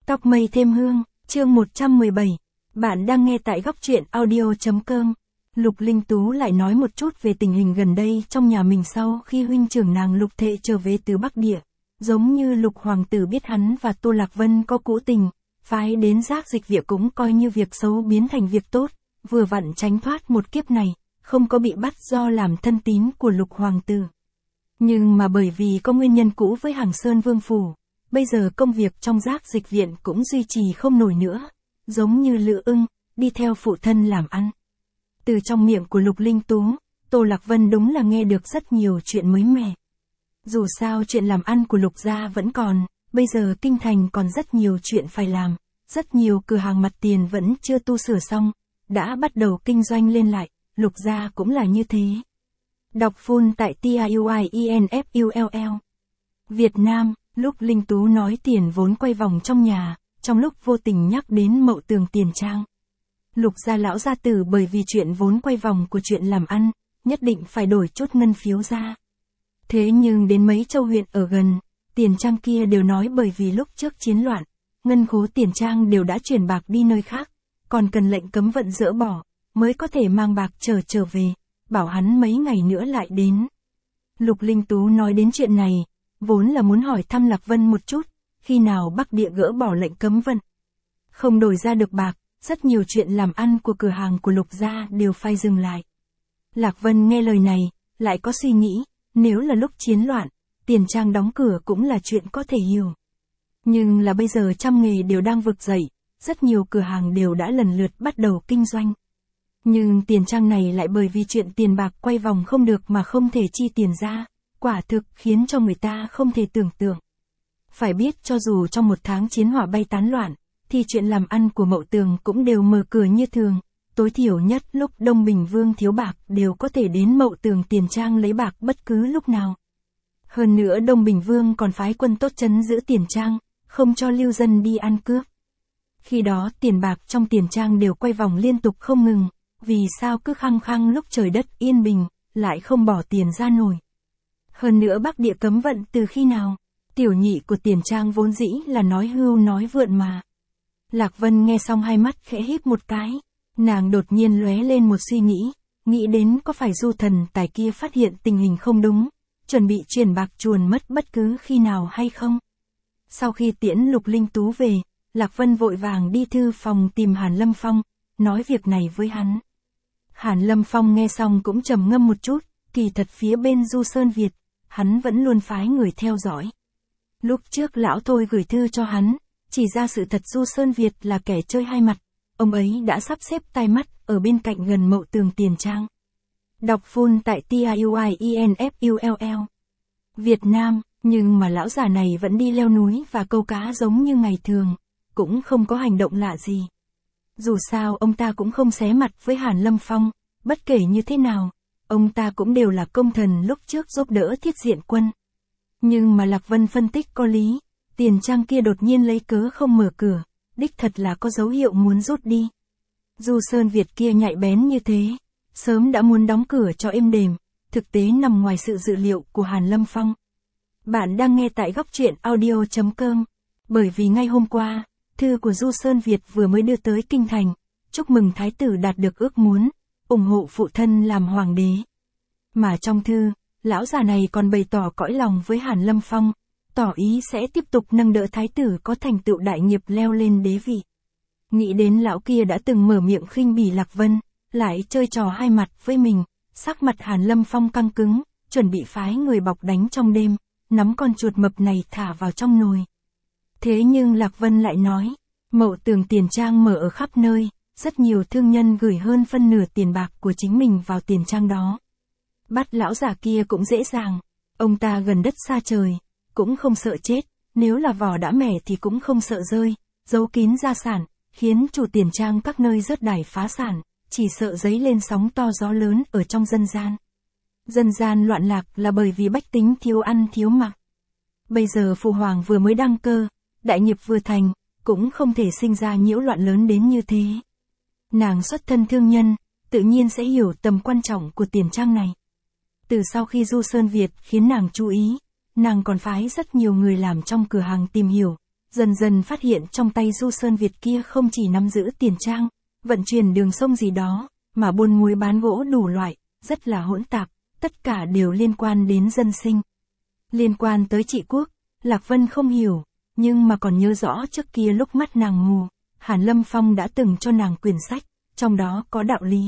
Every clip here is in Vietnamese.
Tóc mây thêm hương, chương 117. Bạn đang nghe tại góc truyện audio.com. Lục Linh Tú lại nói một chút về tình hình gần đây trong nhà mình sau khi huynh trưởng nàng Lục Thệ trở về từ Bắc Địa. Giống như Lục Hoàng tử biết hắn và Tô Lạc Vân có cũ tình, phái đến giác dịch viện cũng coi như việc xấu biến thành việc tốt, vừa vặn tránh thoát một kiếp này, không có bị bắt do làm thân tín của Lục Hoàng tử. Nhưng mà bởi vì có nguyên nhân cũ với Hàng Sơn Vương Phủ, bây giờ công việc trong giác dịch viện cũng duy trì không nổi nữa, giống như Lữ Ưng, đi theo phụ thân làm ăn. Từ trong miệng của Lục Linh Tú, Tô Lạc Vân đúng là nghe được rất nhiều chuyện mới mẻ. Dù sao chuyện làm ăn của Lục gia vẫn còn, bây giờ kinh thành còn rất nhiều chuyện phải làm, rất nhiều cửa hàng mặt tiền vẫn chưa tu sửa xong, đã bắt đầu kinh doanh lên lại, Lục gia cũng là như thế. Đọc full tại TIUIENFULL. Việt Nam, lúc Linh Tú nói tiền vốn quay vòng trong nhà, trong lúc vô tình nhắc đến Mậu Tường Tiền Trang. Lục gia lão gia tử bởi vì chuyện vốn quay vòng của chuyện làm ăn, nhất định phải đổi chút ngân phiếu ra. Thế nhưng đến mấy châu huyện ở gần, Tiền Trang kia đều nói bởi vì lúc trước chiến loạn, ngân khố Tiền Trang đều đã chuyển bạc đi nơi khác, còn cần lệnh cấm vận dỡ bỏ, mới có thể mang bạc trở về, bảo hắn mấy ngày nữa lại đến. Lục Linh Tú nói đến chuyện này, vốn là muốn hỏi thăm Lạc Vân một chút, khi nào Bắc Địa gỡ bỏ lệnh cấm vận. Không đổi ra được bạc, rất nhiều chuyện làm ăn của cửa hàng của Lục gia đều phải dừng lại. Lạc Vân nghe lời này, lại có suy nghĩ, nếu là lúc chiến loạn, Tiền Trang đóng cửa cũng là chuyện có thể hiểu. Nhưng là bây giờ trăm nghề đều đang vực dậy, rất nhiều cửa hàng đều đã lần lượt bắt đầu kinh doanh. Nhưng Tiền Trang này lại bởi vì chuyện tiền bạc quay vòng không được mà không thể chi tiền ra, quả thực khiến cho người ta không thể tưởng tượng. Phải biết cho dù trong một tháng chiến hỏa bay tán loạn, thì chuyện làm ăn của Mậu Tường cũng đều mở cửa như thường, tối thiểu nhất lúc Đông Bình Vương thiếu bạc đều có thể đến Mậu Tường Tiền Trang lấy bạc bất cứ lúc nào. Hơn nữa Đông Bình Vương còn phái quân tốt trấn giữ Tiền Trang, không cho lưu dân đi ăn cướp. Khi đó tiền bạc trong Tiền Trang đều quay vòng liên tục không ngừng, vì sao cứ khăng khăng lúc trời đất yên bình, lại không bỏ tiền ra nổi. Hơn nữa Bắc Địa cấm vận từ khi nào? Tiểu nhị của Tiền Trang vốn dĩ là nói hưu nói vượn mà. Lạc Vân nghe xong hai mắt khẽ híp một cái, nàng đột nhiên lóe lên một suy nghĩ đến có phải Du Thần Tài kia phát hiện tình hình không đúng, chuẩn bị chuyển bạc chuồn mất bất cứ khi nào hay không. Sau khi tiễn Lục Linh Tú về, Lạc Vân vội vàng đi thư phòng tìm Hàn Lâm Phong, nói việc này với hắn. Hàn Lâm Phong nghe xong cũng trầm ngâm một chút, kỳ thật phía bên Du Sơn Việt, hắn vẫn luôn phái người theo dõi. Lúc trước lão Thôi gửi thư cho hắn, chỉ ra sự thật Du Sơn Việt là kẻ chơi hai mặt, ông ấy đã sắp xếp tai mắt ở bên cạnh gần Mậu Tường Tiền Trang. Đọc full tại TIUIENFULL. Việt Nam, nhưng mà lão già này vẫn đi leo núi và câu cá giống như ngày thường, cũng không có hành động lạ gì. Dù sao ông ta cũng không xé mặt với Hàn Lâm Phong, bất kể như thế nào, ông ta cũng đều là công thần lúc trước giúp đỡ Thiết Diện Quân. Nhưng mà Lạc Vân phân tích có lý, Tiền Trang kia đột nhiên lấy cớ không mở cửa, đích thật là có dấu hiệu muốn rút đi. Du Sơn Việt kia nhạy bén như thế, sớm đã muốn đóng cửa cho êm đềm, thực tế nằm ngoài sự dự liệu của Hàn Lâm Phong. Bạn đang nghe tại góc truyện audio.com, bởi vì ngay hôm qua, thư của Du Sơn Việt vừa mới đưa tới kinh thành, chúc mừng thái tử đạt được ước muốn, ủng hộ phụ thân làm hoàng đế. Mà trong thư, lão già này còn bày tỏ cõi lòng với Hàn Lâm Phong, tỏ ý sẽ tiếp tục nâng đỡ thái tử có thành tựu đại nghiệp leo lên đế vị. Nghĩ đến lão kia đã từng mở miệng khinh bỉ Lạc Vân, lại chơi trò hai mặt với mình, sắc mặt Hàn Lâm Phong căng cứng, chuẩn bị phái người bọc đánh trong đêm, nắm con chuột mập này thả vào trong nồi. Thế nhưng Lạc Vân lại nói, Mậu Tường Tiền Trang mở ở khắp nơi, rất nhiều thương nhân gửi hơn phân nửa tiền bạc của chính mình vào Tiền Trang đó. Bắt lão già kia cũng dễ dàng, ông ta gần đất xa trời, cũng không sợ chết, nếu là vỏ đã mẻ thì cũng không sợ rơi, giấu kín gia sản, khiến chủ Tiền Trang các nơi rớt đài phá sản, chỉ sợ dấy lên sóng to gió lớn ở trong dân gian. Dân gian loạn lạc là bởi vì bách tính thiếu ăn thiếu mặc. Bây giờ phụ hoàng vừa mới đăng cơ, đại nghiệp vừa thành, cũng không thể sinh ra nhiễu loạn lớn đến như thế. Nàng xuất thân thương nhân, tự nhiên sẽ hiểu tầm quan trọng của Tiền Trang này. Từ sau khi Du Sơn Việt khiến nàng chú ý, nàng còn phái rất nhiều người làm trong cửa hàng tìm hiểu, dần dần phát hiện trong tay Du Sơn Việt kia không chỉ nắm giữ tiền trang, vận chuyển đường sông gì đó, mà buôn muối bán gỗ đủ loại, rất là hỗn tạp, tất cả đều liên quan đến dân sinh. Liên quan tới trị quốc, Lạc Vân không hiểu, nhưng mà còn nhớ rõ trước kia lúc mắt nàng mù, Hàn Lâm Phong đã từng cho nàng quyển sách, trong đó có đạo lý.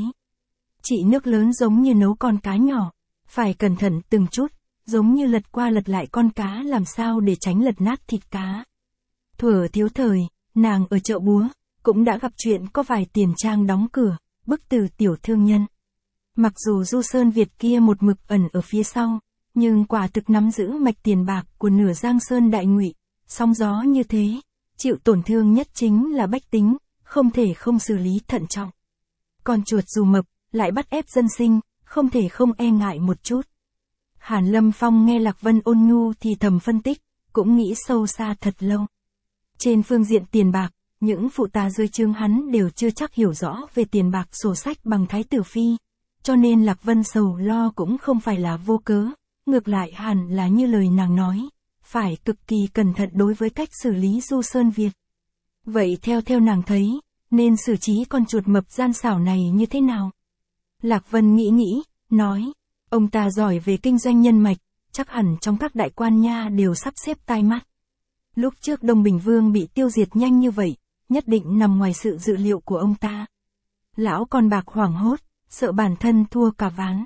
Trị nước lớn giống như nấu con cá nhỏ, phải cẩn thận từng chút, giống như lật qua lật lại con cá làm sao để tránh lật nát thịt cá. Thuở thiếu thời, nàng ở chợ búa, cũng đã gặp chuyện có vài tiền trang đóng cửa, bức từ tiểu thương nhân. Mặc dù Du Sơn Việt kia một mực ẩn ở phía sau, nhưng quả thực nắm giữ mạch tiền bạc của nửa Giang Sơn Đại Ngụy, sóng gió như thế, chịu tổn thương nhất chính là bách tính, không thể không xử lý thận trọng. Con chuột dù mập, lại bắt ép dân sinh, không thể không e ngại một chút. Hàn Lâm Phong nghe Lạc Vân ôn nhu thì thầm phân tích, cũng nghĩ sâu xa thật lâu. Trên phương diện tiền bạc, những phụ tá dưới trướng hắn đều chưa chắc hiểu rõ về tiền bạc sổ sách bằng Thái tử Phi, cho nên Lạc Vân sầu lo cũng không phải là vô cớ, ngược lại hẳn là như lời nàng nói, phải cực kỳ cẩn thận đối với cách xử lý Du Sơn Việt. Vậy theo nàng thấy, nên xử trí con chuột mập gian xảo này như thế nào? Lạc Vân nghĩ, nói, ông ta giỏi về kinh doanh nhân mạch, chắc hẳn trong các đại quan nha đều sắp xếp tai mắt. Lúc trước Đông Bình Vương bị tiêu diệt nhanh như vậy, nhất định nằm ngoài sự dự liệu của ông ta. Lão con bạc hoảng hốt, sợ bản thân thua cả ván.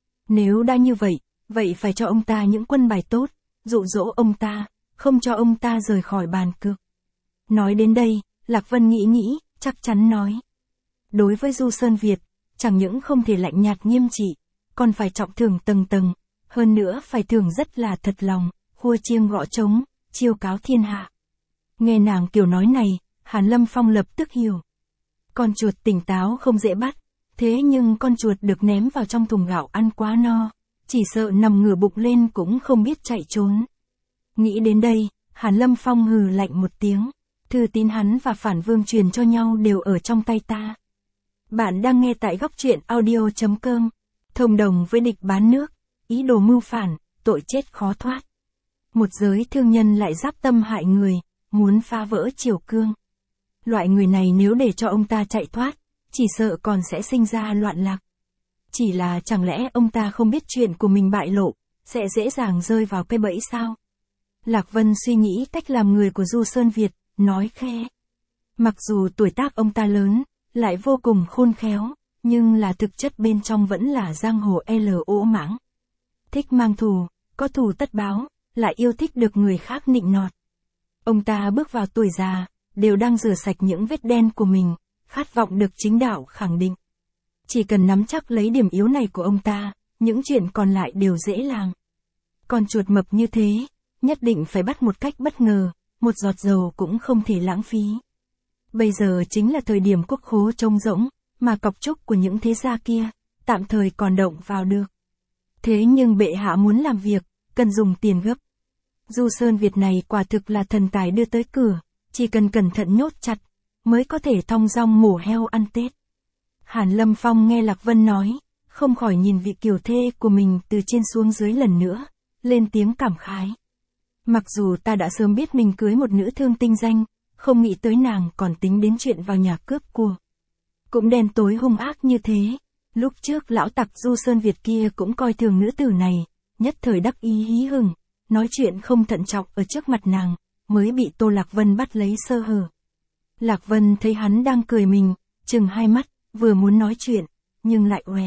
Nếu đã như vậy, vậy phải cho ông ta những quân bài tốt, dụ dỗ ông ta, không cho ông ta rời khỏi bàn cược. Nói đến đây, Lạc Vân nghĩ, chắc chắn nói. Đối với Du Sơn Việt, chẳng những không thể lạnh nhạt nghiêm trị, còn phải trọng thưởng tầng tầng, hơn nữa phải thưởng rất là thật lòng, khua chiêng gõ trống, chiêu cáo thiên hạ. Nghe nàng kiểu nói này, Hàn Lâm Phong lập tức hiểu. Con chuột tỉnh táo không dễ bắt, thế nhưng con chuột được ném vào trong thùng gạo ăn quá no, chỉ sợ nằm ngửa bụng lên cũng không biết chạy trốn. Nghĩ đến đây, Hàn Lâm Phong hừ lạnh một tiếng, thư tín hắn và Phản Vương truyền cho nhau đều ở trong tay ta. Bạn đang nghe tại góc truyện audio.com, thông đồng với địch bán nước, ý đồ mưu phản, tội chết khó thoát. Một giới thương nhân lại giáp tâm hại người, muốn phá vỡ triều cương. Loại người này nếu để cho ông ta chạy thoát, chỉ sợ còn sẽ sinh ra loạn lạc. Chỉ là chẳng lẽ ông ta không biết chuyện của mình bại lộ, sẽ dễ dàng rơi vào cái bẫy sao? Lạc Vân suy nghĩ cách làm người của Du Sơn Việt, nói khẽ. Mặc dù tuổi tác ông ta lớn, lại vô cùng khôn khéo, nhưng là thực chất bên trong vẫn là giang hồ lỗ mãng. Thích mang thù, có thù tất báo, lại yêu thích được người khác nịnh nọt. Ông ta bước vào tuổi già, đều đang rửa sạch những vết đen của mình, khát vọng được chính đạo khẳng định. Chỉ cần nắm chắc lấy điểm yếu này của ông ta, những chuyện còn lại đều dễ làm. Con chuột mập như thế, nhất định phải bắt một cách bất ngờ, một giọt dầu cũng không thể lãng phí. Bây giờ chính là thời điểm quốc khố trống rỗng, mà cọc trúc của những thế gia kia, tạm thời còn động vào được. Thế nhưng bệ hạ muốn làm việc, cần dùng tiền gấp. Du Sơn Việt này quả thực là thần tài đưa tới cửa, chỉ cần cẩn thận nhốt chặt, mới có thể thong dong mổ heo ăn Tết. Hàn Lâm Phong nghe Lạc Vân nói, không khỏi nhìn vị kiều thê của mình từ trên xuống dưới lần nữa, lên tiếng cảm khái. Mặc dù ta đã sớm biết mình cưới một nữ thương tinh danh, không nghĩ tới nàng còn tính đến chuyện vào nhà cướp của. Cũng đen tối hung ác như thế, lúc trước lão tặc Du Sơn Việt kia cũng coi thường nữ tử này, nhất thời đắc ý hí hửng, nói chuyện không thận trọng ở trước mặt nàng, mới bị Tô Lạc Vân bắt lấy sơ hở. Lạc Vân thấy hắn đang cười mình, trừng hai mắt, vừa muốn nói chuyện, nhưng lại oè.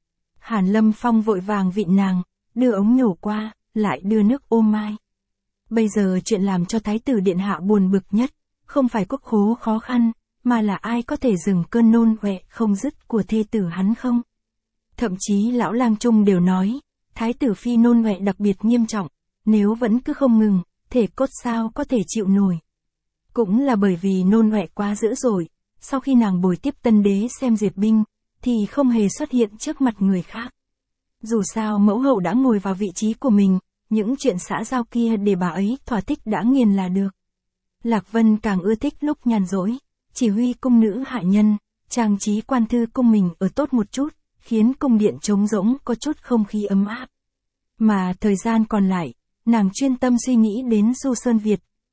Hàn Lâm Phong vội vàng vịn nàng, đưa ống nhổ qua, lại đưa nước ô mai. Bây giờ chuyện làm cho Thái tử Điện Hạ buồn bực nhất, không phải quốc khố khó khăn, mà là ai có thể dừng cơn nôn ọe không dứt của thê tử hắn không? Thậm chí lão lang trung đều nói, Thái tử Phi nôn ọe đặc biệt nghiêm trọng, nếu vẫn cứ không ngừng, thể cốt sao có thể chịu nổi. Cũng là bởi vì nôn ọe quá dữ dội, sau khi nàng bồi tiếp Tân Đế xem duyệt binh, thì không hề xuất hiện trước mặt người khác. Dù sao mẫu hậu đã ngồi vào vị trí của mình, những chuyện xã giao kia để bà ấy thỏa thích đã nghiền là được. Lạc Vân càng ưa thích lúc nhàn rỗi, chỉ huy cung nữ hạ nhân, trang trí quan thư cung mình ở tốt một chút, khiến cung điện trống rỗng có chút không khí ấm áp. Mà thời gian còn lại, nàng chuyên tâm suy nghĩ đến Du Sơn Việt,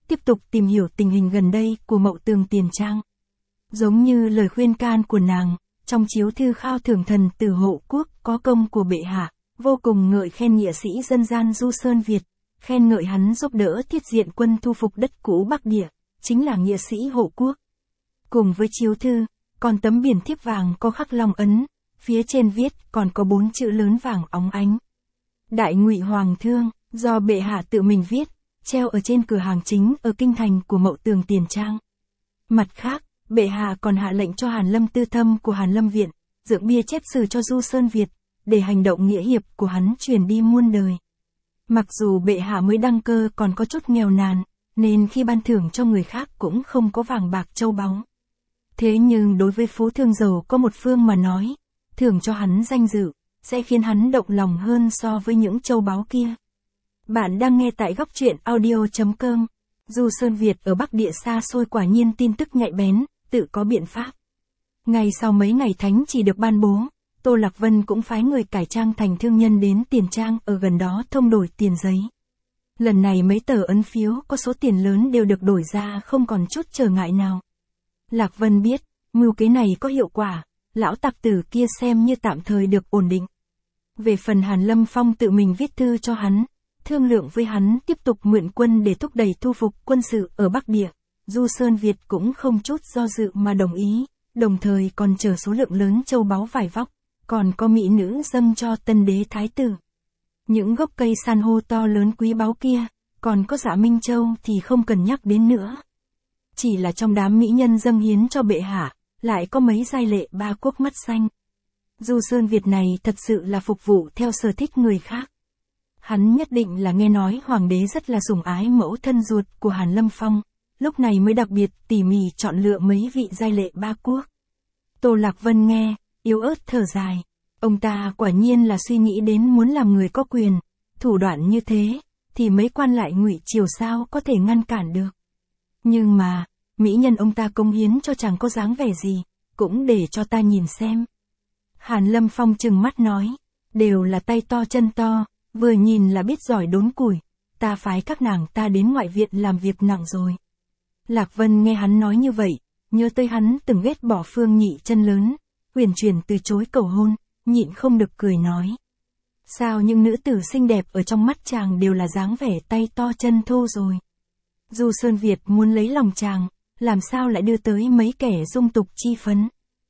tiếp tục tìm hiểu tình hình gần đây của Mậu Tường Tiền Trang. Giống như lời khuyên can của nàng, trong chiếu thư khao thưởng thần tử hộ quốc có công của bệ hạ, vô cùng ngợi khen nghĩa sĩ dân gian Du Sơn Việt, khen ngợi hắn giúp đỡ Thiết Diện quân thu phục đất cũ Bắc Địa, chính là nghĩa sĩ hộ quốc. Cùng với chiếu thư, còn tấm biển thiếp vàng có khắc long ấn, phía trên viết còn có 4 chữ lớn vàng óng ánh. Đại Ngụy Hoàng Thương, do bệ hạ tự mình viết, treo ở trên cửa hàng chính ở kinh thành của Mậu Tường Tiền Trang. Mặt khác, bệ hạ còn hạ lệnh cho Hàn Lâm Tư Thâm của Hàn Lâm Viện, dựng bia chép sử cho Du Sơn Việt, để hành động nghĩa hiệp của hắn truyền đi muôn đời. Mặc dù bệ hạ mới đăng cơ còn có chút nghèo nàn, nên khi ban thưởng cho người khác cũng không có vàng bạc châu báu. Thế nhưng đối với Phú Thương giàu có một phương mà nói, thưởng cho hắn danh dự, sẽ khiến hắn động lòng hơn so với những châu báu kia. Bạn đang nghe tại góc truyện audio.com. Du Sơn Việt ở Bắc Địa xa xôi quả nhiên tin tức nhạy bén, tự có biện pháp. Ngay sau mấy ngày thánh chỉ được ban bố, Tô Lạc Vân cũng phái người cải trang thành thương nhân đến Tiền Trang ở gần đó thông đổi tiền giấy. Lần này mấy tờ ấn phiếu có số tiền lớn đều được đổi ra không còn chút trở ngại nào. Lạc Vân biết, mưu kế này có hiệu quả, lão tặc tử kia xem như tạm thời được ổn định. Về phần Hàn Lâm Phong tự mình viết thư cho hắn, thương lượng với hắn tiếp tục mượn quân để thúc đẩy thu phục quân sự ở Bắc Địa. Du Sơn Việt cũng không chút do dự mà đồng ý, đồng thời còn chờ số lượng lớn châu báu vải vóc, còn có mỹ nữ dâng cho tân đế thái tử. Những gốc cây san hô to lớn quý báu kia, còn có Dạ Minh Châu thì không cần nhắc đến nữa. Chỉ là trong đám mỹ nhân dâng hiến cho bệ hạ, lại có mấy giai lệ ba quốc mắt xanh. Du Sơn Việt này thật sự là phục vụ theo sở thích người khác. Hắn nhất định là nghe nói hoàng đế rất là sủng ái mẫu thân ruột của Hàn Lâm Phong, lúc này mới đặc biệt tỉ mỉ chọn lựa mấy vị giai lệ ba quốc. Tô Lạc Vân nghe, yếu ớt thở dài. Ông ta quả nhiên là suy nghĩ đến muốn làm người có quyền, thủ đoạn như thế, thì mấy quan lại Ngụy triều sao có thể ngăn cản được. Nhưng mà, mỹ nhân ông ta cống hiến cho chẳng có dáng vẻ gì, cũng để cho ta nhìn xem. Hàn Lâm Phong trừng mắt nói, đều là tay to chân to, vừa nhìn là biết giỏi đốn củi, ta phái các nàng ta đến ngoại viện làm việc nặng rồi. Lạc Vân nghe hắn nói như vậy, nhớ tới hắn từng ghét bỏ Phương Nhị chân lớn, huyền chuyển từ chối cầu hôn, nhịn không được cười nói. Sao những nữ tử xinh đẹp ở trong mắt chàng đều là dáng vẻ tay to chân thô rồi. Du Sơn Việt muốn lấy lòng chàng, làm sao lại đưa tới mấy kẻ dung tục chi phấn.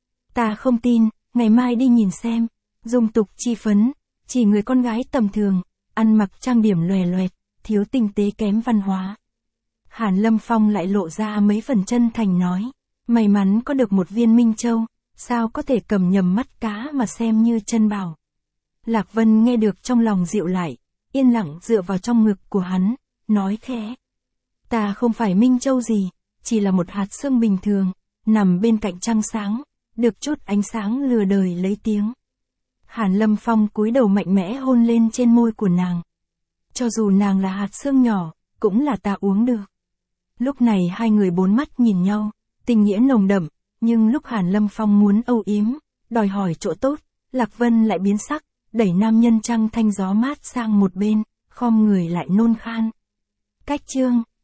Ta không tin, ngày mai đi nhìn xem. Dung tục chi phấn, chỉ người con gái tầm thường, ăn mặc trang điểm lòe loẹt, thiếu tinh tế kém văn hóa. Hàn Lâm Phong lại lộ ra mấy phần chân thành nói, may mắn có được một viên Minh Châu, sao có thể cầm nhầm mắt cá mà xem như chân bảo. Lạc Vân nghe được trong lòng dịu lại, yên lặng dựa vào trong ngực của hắn, nói khẽ. Ta không phải Minh Châu gì, chỉ là một hạt sương bình thường, nằm bên cạnh trăng sáng, được chút ánh sáng lừa đời lấy tiếng. Hàn Lâm Phong cúi đầu mạnh mẽ hôn lên trên môi của nàng. Cho dù nàng là hạt sương nhỏ, cũng là ta uống được. Lúc này hai người bốn mắt nhìn nhau, tình nghĩa nồng đậm, nhưng lúc Hàn Lâm Phong muốn âu yếm, đòi hỏi chỗ tốt, Lạc Vân lại biến sắc, đẩy nam nhân trăng thanh gió mát sang một bên, khom người lại nôn khan. Cách chương